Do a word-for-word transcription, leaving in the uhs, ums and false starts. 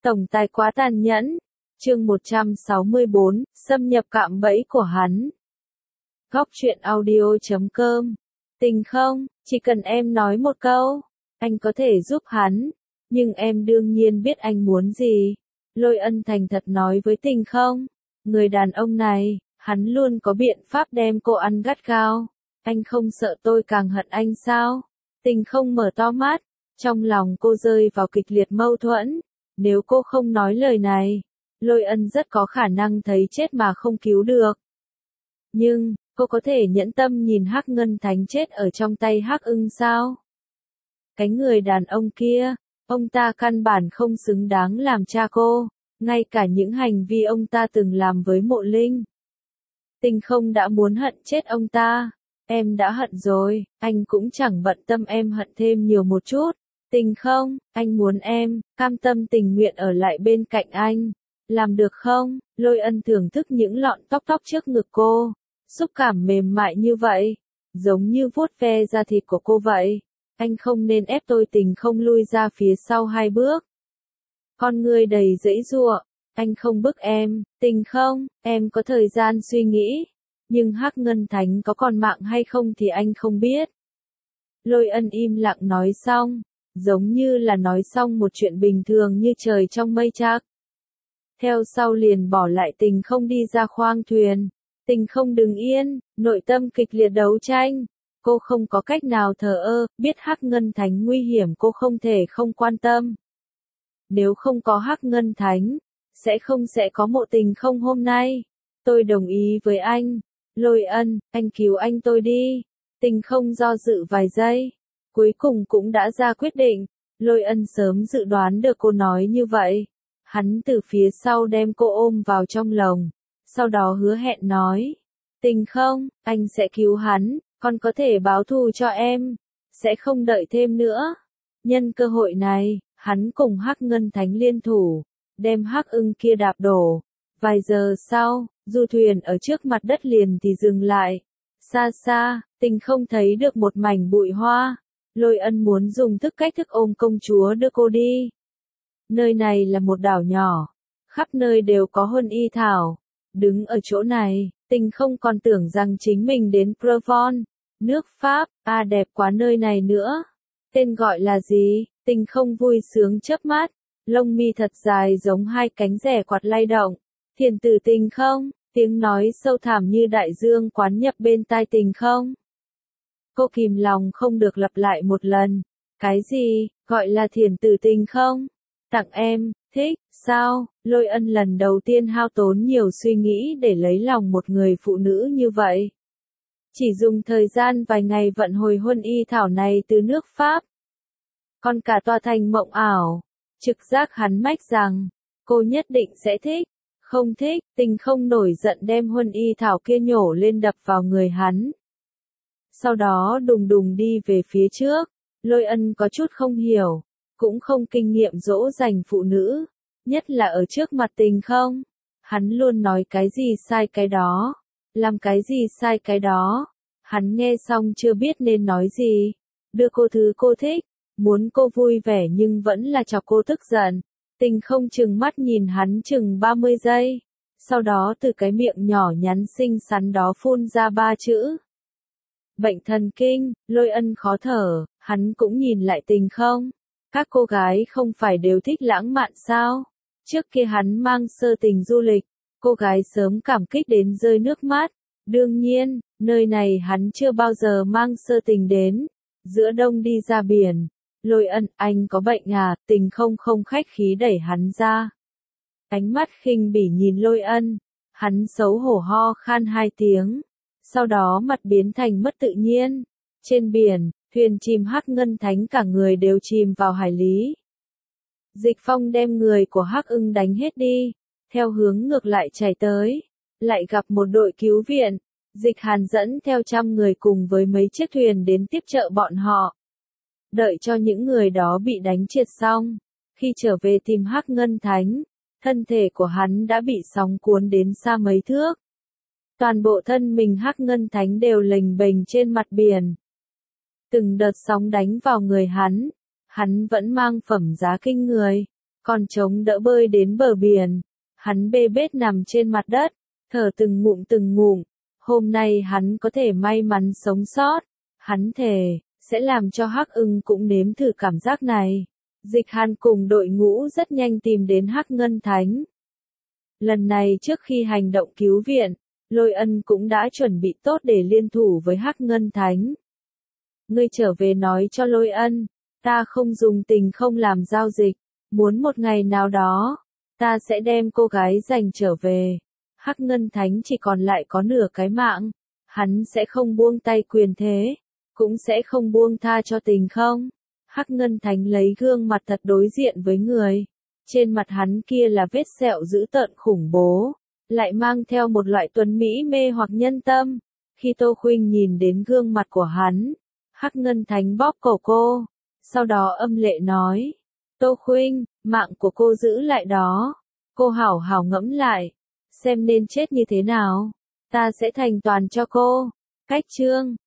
Tổng tài quá tàn nhẫn. Chương một trăm sáu mươi bốn, xâm nhập cạm bẫy của hắn. Góc truyện audio chấm com. Tình không, chỉ cần em nói một câu, anh có thể giúp hắn, nhưng em đương nhiên biết anh muốn gì. Lôi Ân thành thật nói với Tình không, người đàn ông này, hắn luôn có biện pháp đem cô ăn gắt gao. Anh không sợ tôi càng hận anh sao? Tình không mở to mắt, trong lòng cô rơi vào kịch liệt mâu thuẫn. Nếu cô không nói lời này, Lôi Ân rất có khả năng thấy chết mà không cứu được. Nhưng, cô có thể nhẫn tâm nhìn Hắc Ngân Thánh chết ở trong tay Hắc Ưng sao? Cái người đàn ông kia, ông ta căn bản không xứng đáng làm cha cô, ngay cả những hành vi ông ta từng làm với Mộ Linh. Tình không đã muốn hận chết ông ta. Em đã hận rồi, anh cũng chẳng bận tâm em hận thêm nhiều một chút. Tình không, anh muốn em, cam tâm tình nguyện ở lại bên cạnh anh. Làm được không? Lôi Ân thưởng thức những lọn tóc tóc trước ngực cô. Xúc cảm mềm mại như vậy, giống như vuốt ve da thịt của cô vậy. Anh không nên ép tôi. Tình không lui ra phía sau hai bước. Con người đầy giãy giụa, anh không bức em. Tình không, em có thời gian suy nghĩ. Nhưng Hắc Ngân Thánh có còn mạng hay không thì anh không biết. Lôi Ân im lặng nói xong, giống như là nói xong một chuyện bình thường như trời trong mây chắc. Theo sau liền bỏ lại Tình không đi ra khoang thuyền. Tình không đứng yên, nội tâm kịch liệt đấu tranh. Cô không có cách nào thờ ơ, biết Hắc Ngân Thánh nguy hiểm cô không thể không quan tâm. Nếu không có Hắc Ngân Thánh, sẽ không sẽ có Mộ Tình không hôm nay. Tôi đồng ý với anh. Lôi Ân, anh cứu anh tôi đi. Tình không do dự vài giây, cuối cùng cũng đã ra quyết định. Lôi Ân sớm dự đoán được cô nói như vậy. Hắn từ phía sau đem cô ôm vào trong lòng, sau đó hứa hẹn nói. Tình không, anh sẽ cứu hắn, còn có thể báo thù cho em, sẽ không đợi thêm nữa. Nhân cơ hội này, hắn cùng Hắc Ngân Thánh liên thủ, đem Hắc Ưng kia đạp đổ. Vài giờ sau, du thuyền ở trước mặt đất liền thì dừng lại. Xa xa, Tình không thấy được một mảnh bụi hoa. Lôi Ân muốn dùng thức cách thức ôm công chúa đưa cô đi. Nơi này là một đảo nhỏ, khắp nơi đều có huân y thảo. Đứng ở chỗ này, Tình không còn tưởng rằng chính mình đến Provence, nước Pháp. À đẹp quá nơi này nữa. Tên gọi là gì? Tình không vui sướng chớp mắt, lông mi thật dài giống hai cánh rẻ quạt lay động. Thiền tử Tình không, tiếng nói sâu thẳm như đại dương quán nhập bên tai Tình không. Cô kìm lòng không được lặp lại một lần. Cái gì, gọi là thiền tử Tình không? Tặng em, thích, sao? Lôi Ân lần đầu tiên hao tốn nhiều suy nghĩ để lấy lòng một người phụ nữ như vậy. Chỉ dùng thời gian vài ngày vận hồi huân y thảo này từ nước Pháp. Còn cả tòa thành mộng ảo, trực giác hắn mách rằng, cô nhất định sẽ thích. Không thích, Tình không nổi giận đem huân y thảo kia nhổ lên đập vào người hắn. Sau đó đùng đùng đi về phía trước. Lôi Ân có chút không hiểu, cũng không kinh nghiệm dỗ dành phụ nữ, nhất là ở trước mặt Tình không. Hắn luôn nói cái gì sai cái đó, làm cái gì sai cái đó. Hắn nghe xong chưa biết nên nói gì. Đưa cô thứ cô thích, muốn cô vui vẻ nhưng vẫn là chọc cô tức giận. Tình không chừng mắt nhìn hắn chừng ba mươi giây. Sau đó từ cái miệng nhỏ nhắn xinh xắn đó phun ra ba chữ. Bệnh thần kinh. Lôi Ân khó thở, hắn cũng nhìn lại Tình không. Các cô gái không phải đều thích lãng mạn sao? Trước kia hắn mang Sơ Tình du lịch, cô gái sớm cảm kích đến rơi nước mắt. Đương nhiên, nơi này hắn chưa bao giờ mang Sơ Tình đến. Giữa đông đi ra biển. Lôi Ân, anh có bệnh à? Tình không không khách khí đẩy hắn ra. Ánh mắt khinh bỉ nhìn Lôi Ân. Hắn xấu hổ ho khan hai tiếng. Sau đó mặt biến thành mất tự nhiên. Trên biển, thuyền chìm Hắc Ngân Thánh cả người đều chìm vào hải lý. Dịch Phong đem người của Hắc Ưng đánh hết đi. Theo hướng ngược lại chạy tới. Lại gặp một đội cứu viện. Dịch Hàn dẫn theo trăm người cùng với mấy chiếc thuyền đến tiếp trợ bọn họ. Đợi cho những người đó bị đánh triệt xong. Khi trở về tìm Hắc Ngân Thánh, thân thể của hắn đã bị sóng cuốn đến xa mấy thước. Toàn bộ thân mình Hắc Ngân Thánh đều lềnh bềnh trên mặt biển. Từng đợt sóng đánh vào người hắn, hắn vẫn mang phẩm giá kinh người. Còn trống đỡ bơi đến bờ biển. Hắn bê bết nằm trên mặt đất, thở từng ngụm từng ngụm. Hôm nay hắn có thể may mắn sống sót. Hắn thề, sẽ làm cho Hắc Ưng cũng nếm thử cảm giác này. Dịch Hàn cùng đội ngũ rất nhanh tìm đến Hắc Ngân Thánh. Lần này trước khi hành động cứu viện, Lôi Ân cũng đã chuẩn bị tốt để liên thủ với Hắc Ngân Thánh. Ngươi trở về nói cho Lôi Ân, ta không dùng tình không làm giao dịch, muốn một ngày nào đó, ta sẽ đem cô gái giành trở về. Hắc Ngân Thánh chỉ còn lại có nửa cái mạng, hắn sẽ không buông tay quyền thế, cũng sẽ không buông tha cho tình không. Hắc Ngân Thánh lấy gương mặt thật đối diện với người. Trên mặt hắn kia là vết sẹo dữ tợn khủng bố, lại mang theo một loại tuấn mỹ mê hoặc nhân tâm. Khi Tô Khuynh nhìn đến gương mặt của hắn, Hắc Ngân Thánh bóp cổ cô, sau đó âm lệ nói, Tô Khuynh, mạng của cô giữ lại đó, cô hảo hảo ngẫm lại, xem nên chết như thế nào, ta sẽ thành toàn cho cô. Cách chương